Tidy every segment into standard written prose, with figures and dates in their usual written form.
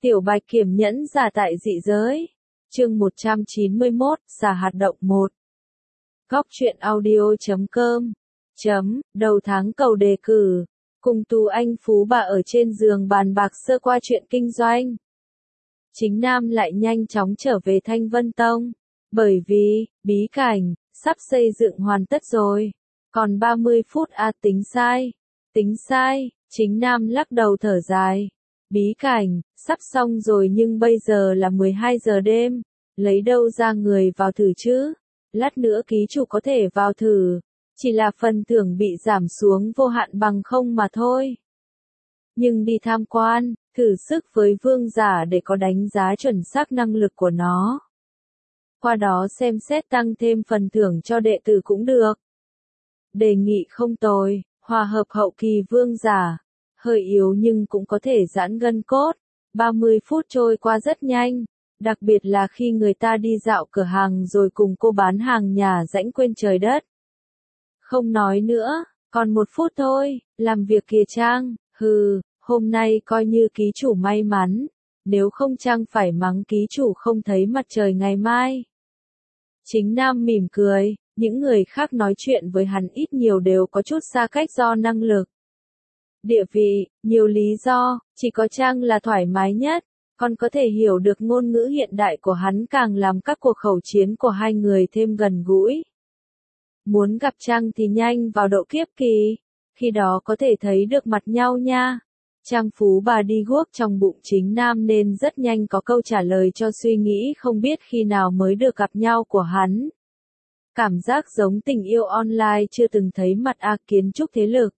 Tiểu Bạch Kiểm nhẫn giả tại dị giới. Chương 191, giả hạt động 1. Góc truyện audio.com. Đầu tháng cầu đề cử. Cùng Tú Anh Phú Bà ở trên giường bàn bạc sơ qua chuyện kinh doanh. Chính Nam lại nhanh chóng trở về Thanh Vân Tông. Bởi vì, bí cảnh, sắp xây dựng hoàn tất rồi. Còn 30 phút tính sai. Tính sai, Chính Nam lắc đầu thở dài. Bí cảnh, sắp xong rồi nhưng bây giờ là 12 giờ đêm. Lấy đâu ra người vào thử chứ? Lát nữa ký chủ có thể vào thử. Chỉ là phần thưởng bị giảm xuống vô hạn bằng không mà thôi. Nhưng đi tham quan, thử sức với vương giả để có đánh giá chuẩn xác năng lực của nó. Qua đó xem xét tăng thêm phần thưởng cho đệ tử cũng được. Đề nghị không tồi, hòa hợp hậu kỳ vương giả. Hơi yếu nhưng cũng có thể giãn gân cốt. 30 phút trôi qua rất nhanh. Đặc biệt là khi người ta đi dạo cửa hàng rồi cùng cô bán hàng nhà rãnh quên trời đất. Không nói nữa, còn 1 phút thôi, làm việc kìa Trang, hôm nay coi như ký chủ may mắn, nếu không Trang phải mắng ký chủ không thấy mặt trời ngày mai. Chính Nam mỉm cười, những người khác nói chuyện với hắn ít nhiều đều có chút xa cách do năng lực. Địa vị, nhiều lý do, chỉ có Trang là thoải mái nhất, còn có thể hiểu được ngôn ngữ hiện đại của hắn càng làm các cuộc khẩu chiến của hai người thêm gần gũi. Muốn gặp Trang thì nhanh vào độ kiếp kỳ, khi đó có thể thấy được mặt nhau nha. Trang Phú Bà đi guốc trong bụng Chính Nam nên rất nhanh có câu trả lời cho suy nghĩ không biết khi nào mới được gặp nhau của hắn. Cảm giác giống tình yêu online chưa từng thấy mặt kiến trúc thế lực.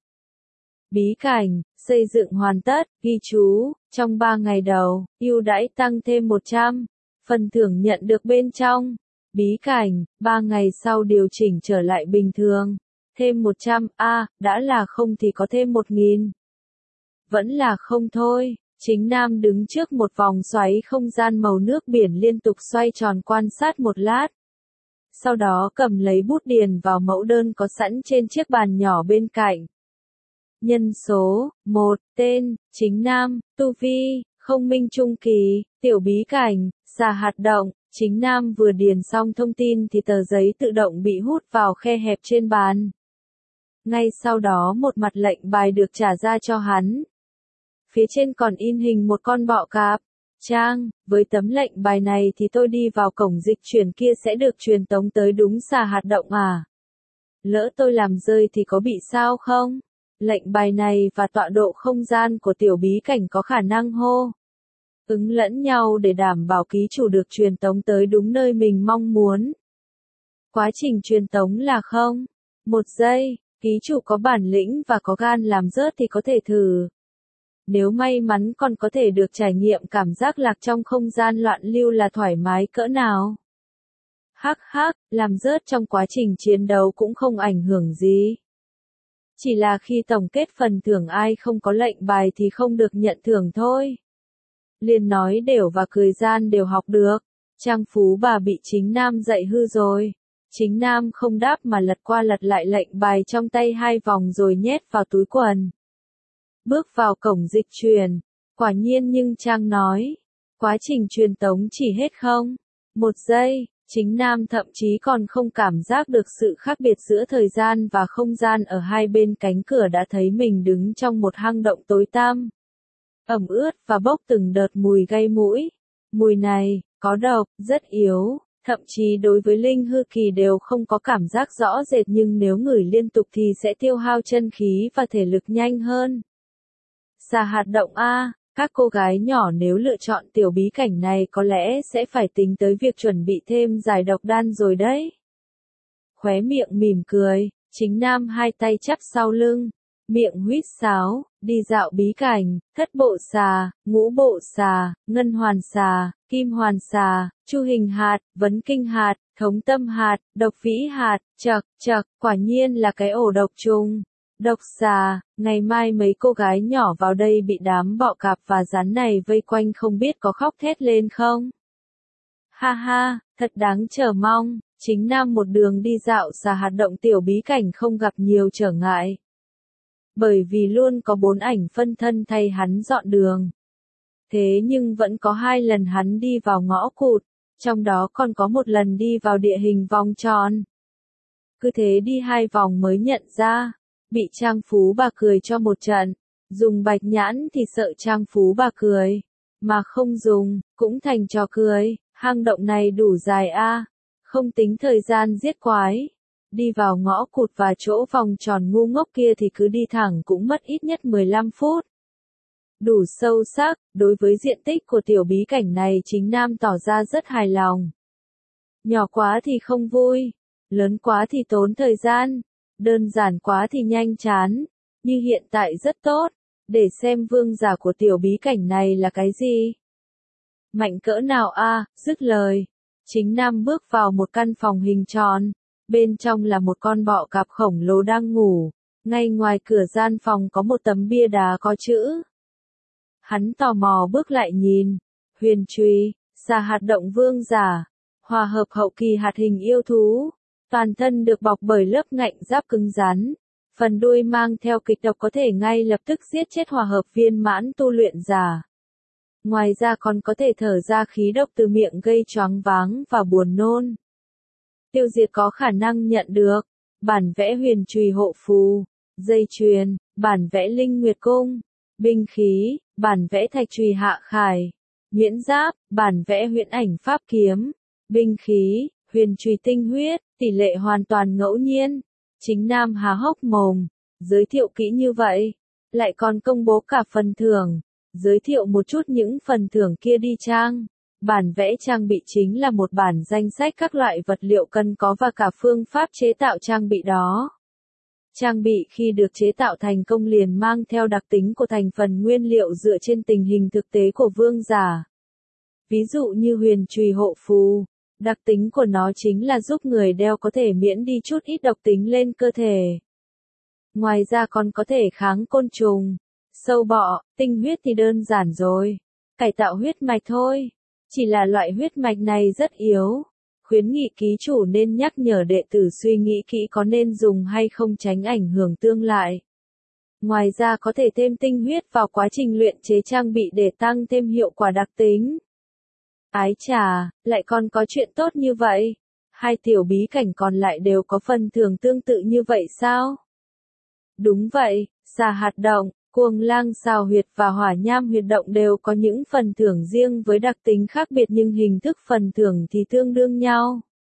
Bí cảnh, xây dựng hoàn tất, ghi chú, trong 3 ngày đầu, ưu đãi tăng thêm 100, phần thưởng nhận được bên trong. Bí cảnh, 3 ngày sau điều chỉnh trở lại bình thường, thêm 100, đã là không thì có thêm 1000. Vẫn là không thôi, Chính Nam đứng trước một vòng xoáy không gian màu nước biển liên tục xoay tròn quan sát một lát. Sau đó cầm lấy bút điền vào mẫu đơn có sẵn trên chiếc bàn nhỏ bên cạnh. Nhân số, 1, tên, Chính Nam, tu vi, không minh trung kỳ, tiểu bí cảnh, xà hạt động. Chính Nam vừa điền xong thông tin thì tờ giấy tự động bị hút vào khe hẹp trên bàn. Ngay sau đó một mặt lệnh bài được trả ra cho hắn. Phía trên còn in hình một con bọ cạp. Trang, với tấm lệnh bài này thì tôi đi vào cổng dịch chuyển kia sẽ được truyền tống tới đúng xà hạt động à? Lỡ tôi làm rơi thì có bị sao không? Lệnh bài này và tọa độ không gian của tiểu bí cảnh có khả năng hô ứng lẫn nhau để đảm bảo ký chủ được truyền tống tới đúng nơi mình mong muốn. Quá trình truyền tống là 1 giây, ký chủ có bản lĩnh và có gan làm rớt thì có thể thử. Nếu may mắn còn có thể được trải nghiệm cảm giác lạc trong không gian loạn lưu là thoải mái cỡ nào. Làm rớt trong quá trình chiến đấu cũng không ảnh hưởng gì. Chỉ là khi tổng kết phần thưởng ai không có lệnh bài thì không được nhận thưởng thôi. Liền nói đều và cười gian đều học được. Trang Phú Bà bị Chính Nam dạy hư rồi. Chính Nam không đáp mà lật qua lật lại lệnh bài trong tay 2 vòng rồi nhét vào túi quần. Bước vào cổng dịch truyền. Quả nhiên nhưng Trang nói. Quá trình truyền tống chỉ hết 1 giây. Chính Nam thậm chí còn không cảm giác được sự khác biệt giữa thời gian và không gian ở hai bên cánh cửa đã thấy mình đứng trong một hang động tối tăm. Ẩm ướt và bốc từng đợt mùi gây mũi. Mùi này, có độc, rất yếu, thậm chí đối với linh hư kỳ đều không có cảm giác rõ rệt nhưng nếu ngửi liên tục thì sẽ tiêu hao chân khí và thể lực nhanh hơn. Xà hạt động các cô gái nhỏ nếu lựa chọn tiểu bí cảnh này có lẽ sẽ phải tính tới việc chuẩn bị thêm giải độc đan rồi đấy. Khóe miệng mỉm cười, Chính Nam 2 tay chắp sau lưng, miệng huýt sáo, đi dạo bí cảnh, thất bộ xà, ngũ bộ xà, ngân hoàn xà, kim hoàn xà, chu hình hạt, vấn kinh hạt, thống tâm hạt, độc vĩ hạt, chậc, quả nhiên là cái ổ độc trùng. Độc xà, ngày mai mấy cô gái nhỏ vào đây bị đám bọ cạp và rắn này vây quanh không biết có khóc thét lên không? Thật đáng chờ mong, Chính Nam một đường đi dạo xà hạt động tiểu bí cảnh không gặp nhiều trở ngại. Bởi vì luôn có 4 ảnh phân thân thay hắn dọn đường. Thế nhưng vẫn có 2 lần hắn đi vào ngõ cụt, trong đó còn có một lần đi vào địa hình vòng tròn. Cứ thế đi 2 vòng mới nhận ra, bị Trang Phú Bà cười cho một trận, dùng bạch nhãn thì sợ Trang Phú Bà cười, mà không dùng, cũng thành trò cười, hang động này đủ dài a, không tính thời gian giết quái. Đi vào ngõ cụt và chỗ vòng tròn ngu ngốc kia thì cứ đi thẳng cũng mất ít nhất 15 phút. Đủ sâu sắc, đối với diện tích của tiểu bí cảnh này Chính Nam tỏ ra rất hài lòng. Nhỏ quá thì không vui, lớn quá thì tốn thời gian, đơn giản quá thì nhanh chán, như hiện tại rất tốt, để xem vương giả của tiểu bí cảnh này là cái gì. Mạnh cỡ nào a, dứt lời. Chính Nam bước vào một căn phòng hình tròn, bên trong là một con bọ cạp khổng lồ đang ngủ, ngay ngoài cửa gian phòng có một tấm bia đá có chữ. Hắn tò mò bước lại nhìn, huyền truy, xà hạt động vương giả, hòa hợp hậu kỳ hạt hình yêu thú, toàn thân được bọc bởi lớp ngạnh giáp cứng rắn, phần đuôi mang theo kịch độc có thể ngay lập tức giết chết hòa hợp viên mãn tu luyện giả. Ngoài ra còn có thể thở ra khí độc từ miệng gây choáng váng và buồn nôn. Tiêu diệt có khả năng nhận được, bản vẽ huyền chùy hộ phù, dây chuyền, bản vẽ linh nguyệt cung, binh khí, bản vẽ thạch chùy hạ khải, nhuyễn giáp, bản vẽ huyễn ảnh pháp kiếm, binh khí, huyền chùy tinh huyết, tỷ lệ hoàn toàn ngẫu nhiên. Chính Nam há hốc mồm, giới thiệu kỹ như vậy, lại còn công bố cả phần thưởng, giới thiệu một chút những phần thưởng kia đi Trang. Bản vẽ trang bị chính là một bản danh sách các loại vật liệu cần có và cả phương pháp chế tạo trang bị đó. Trang bị khi được chế tạo thành công liền mang theo đặc tính của thành phần nguyên liệu dựa trên tình hình thực tế của vương giả. Ví dụ như huyền chùy hộ phù, đặc tính của nó chính là giúp người đeo có thể miễn đi chút ít độc tính lên cơ thể. Ngoài ra còn có thể kháng côn trùng, sâu bọ, tinh huyết thì đơn giản rồi, cải tạo huyết mạch thôi. Chỉ là loại huyết mạch này rất yếu, khuyến nghị ký chủ nên nhắc nhở đệ tử suy nghĩ kỹ có nên dùng hay không tránh ảnh hưởng tương lại. Ngoài ra có thể thêm tinh huyết vào quá trình luyện chế trang bị để tăng thêm hiệu quả đặc tính. Ái chà, lại còn có chuyện tốt như vậy. 2 tiểu bí cảnh còn lại đều có phần thưởng tương tự như vậy sao? Đúng vậy, xà hạt động, Cuồng lang xào huyệt và hỏa nham huyệt động đều có những phần thưởng riêng với đặc tính khác biệt nhưng hình thức phần thưởng thì tương đương nhau.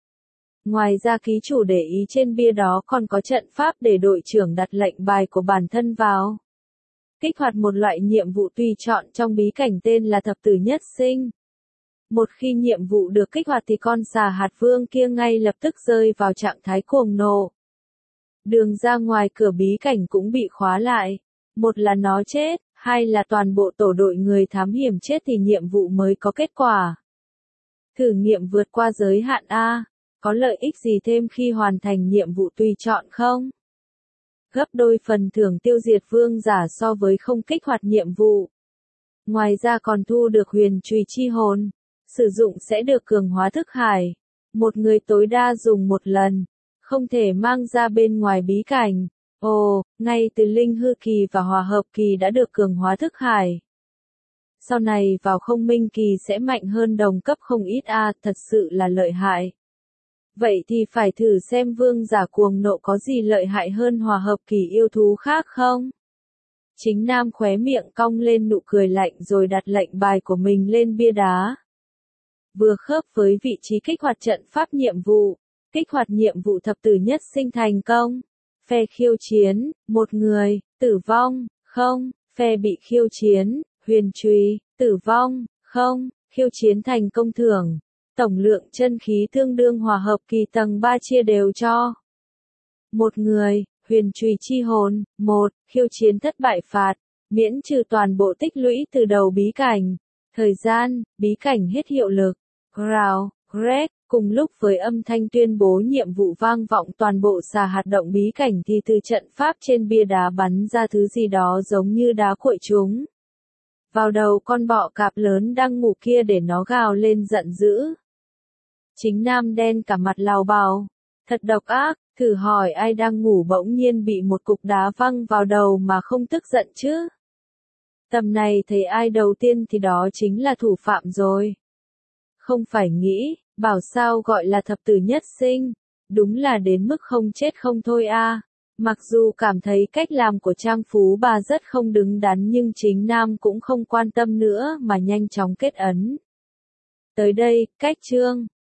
Ngoài ra ký chủ để ý trên bia đó còn có trận pháp để đội trưởng đặt lệnh bài của bản thân vào. Kích hoạt một loại nhiệm vụ tùy chọn trong bí cảnh tên là thập tử nhất sinh. Một khi nhiệm vụ được kích hoạt thì con xà hạt vương kia ngay lập tức rơi vào trạng thái cuồng nộ. Đường ra ngoài cửa bí cảnh cũng bị khóa lại. Một là nó chết, 2 là toàn bộ tổ đội người thám hiểm chết thì nhiệm vụ mới có kết quả. Thử nghiệm vượt qua giới hạn A, có lợi ích gì thêm khi hoàn thành nhiệm vụ tùy chọn không? Gấp đôi phần thưởng tiêu diệt vương giả so với không kích hoạt nhiệm vụ. Ngoài ra còn thu được huyền chùy chi hồn, sử dụng sẽ được cường hóa thức hải. Một người tối đa dùng một lần, không thể mang ra bên ngoài bí cảnh. Ồ, ngay từ linh hư kỳ và hòa hợp kỳ đã được cường hóa thức hải. Sau này vào không minh kỳ sẽ mạnh hơn đồng cấp không ít thật sự là lợi hại. Vậy thì phải thử xem vương giả cuồng nộ có gì lợi hại hơn hòa hợp kỳ yêu thú khác không? Chính Nam khóe miệng cong lên nụ cười lạnh rồi đặt lệnh bài của mình lên bia đá. Vừa khớp với vị trí kích hoạt trận pháp nhiệm vụ, kích hoạt nhiệm vụ thập tử nhất sinh thành công. Phe khiêu chiến, 1 người, tử vong, 0, phe bị khiêu chiến, huyền chùy, tử vong, 0, khiêu chiến thành công thưởng. Tổng lượng chân khí tương đương hòa hợp kỳ tầng 3 chia đều cho 1 người, huyền chùy chi hồn, 1, khiêu chiến thất bại phạt, miễn trừ toàn bộ tích lũy từ đầu bí cảnh. Thời gian, bí cảnh hết hiệu lực. Growl, Greg. Cùng lúc với âm thanh tuyên bố nhiệm vụ vang vọng toàn bộ xà hạt động bí cảnh thì từ trận pháp trên bia đá bắn ra thứ gì đó giống như đá cuội chúng. Vào đầu con bọ cạp lớn đang ngủ kia để nó gào lên giận dữ. Chính Nam đen cả mặt lào bào. Thật độc ác, thử hỏi ai đang ngủ bỗng nhiên bị một cục đá văng vào đầu mà không tức giận chứ. Tầm này thấy ai đầu tiên thì đó chính là thủ phạm rồi. Không phải nghĩ, bảo sao gọi là thập tử nhất sinh, đúng là đến mức không chết không thôi a. Mặc dù cảm thấy cách làm của Trang Phú Bà rất không đứng đắn nhưng chính Nam cũng không quan tâm nữa mà nhanh chóng kết ấn. Tới đây, cách chương